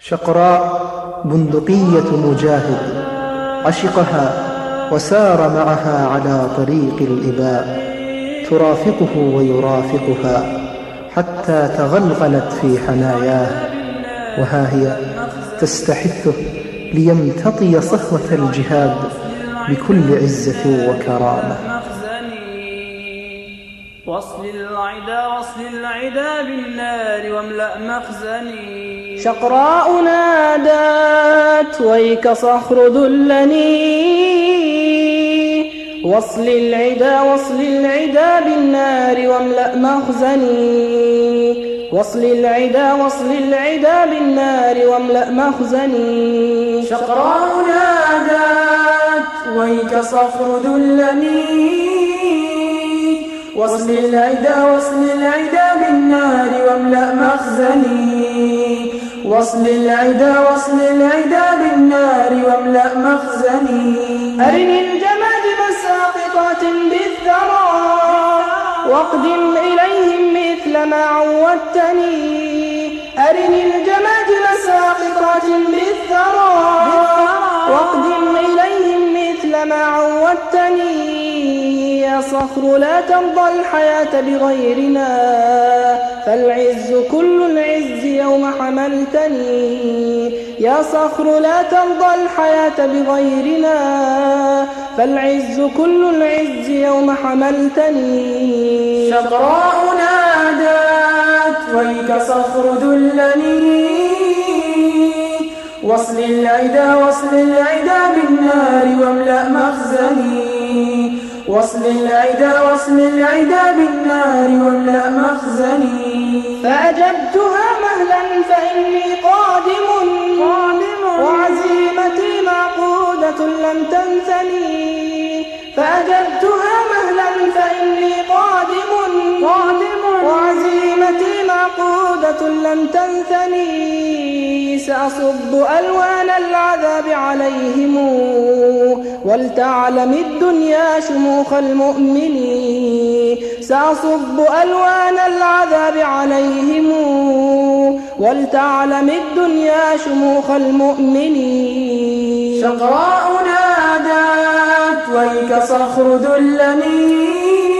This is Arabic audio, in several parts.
شقراء بندقية مجاهد عشقها وسار معها على طريق الإباء، ترافقه ويرافقها حتى تغلغلت في حناياه، وها هي تستحثه ليمتطي صهوة الجهاد بكل عزة وكرامة. واصل العدا بالنار واملأ مخزني. شقراء نادت ويك صخر ذلني، واصل العدا بالنار واملأ مخزني. واصل العدا بالنار واملأ مخزني. شقراء نادت ويك صخر ذلني، واصل العدا بالنار واملأ مخزني. واصل العدا بالنار واملأ مخزني. أرني الجماجم ساقطات بالثرى، واقدم إليهم مثل ما عودتني. أرني الجماجم ساقطات بالثرى، واقدم إليهم مثل ما عودتني. يا صخر لا ترضى الحياة بغيرنا، فالعز كل العز يوم حملتني. يا صخر لا ترضى الحياة بغيرنا، فالعز كل العز يوم حملتني. شقراء نادت ويك صخر ذلني، واصل العدا بالنار واملأ مخزني. واصل العدا بالنار واملأ مخزني. فأجبتها مهلا فإني قادم، وعزيمتي معقودة لم تنثني. فأجبتها مهلا فإني قادم، وعزيمتي معقودة لم تنثني. سأصب ألوان العذاب عليهم، ولتعلم الدنيا شموخ المؤمنين. سأصب ألوان العذاب عليهم، ولتعلم الدنيا شموخ المؤمنين. شقراء نادت ويك صخر ذلني،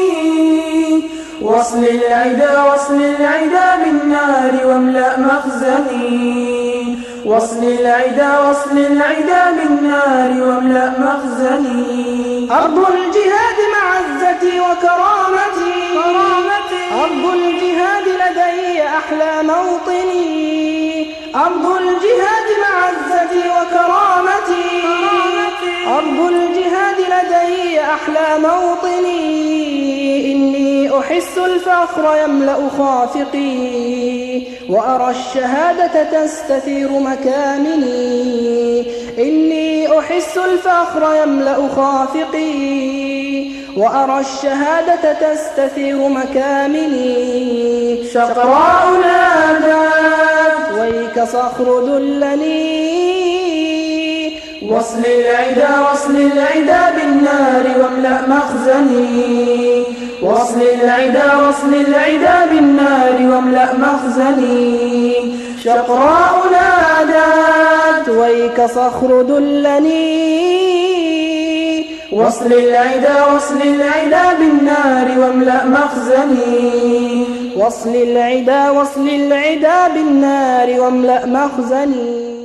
واصل العدا بالنار واملأ مخزني. واصل العدا بالنار واملأ مخزني. أرض الجهاد معزتي وكرامتي، أرض الجهاد لدي أحلى موطني. أرض الجهاد معزتي وكرامتي، أرض الجهاد لدي أحلى موطني. إني أحس الفخر يملأ خافقي، وأرى الشهادة تستثير مكامني. إني أحس الفخر يملأ خافقي، وأرى الشهادة تستثير مكامني. شقراء نادت ويك صخر ذلني، واصل العدا بالنار واملأ مخزني. واصل العدا بالنار واملأ مخزني. شقراء نادت ويك صخر ذلني، واصل العدا بالنار واملأ مخزني. واصل العدا بالنار واملأ مخزني.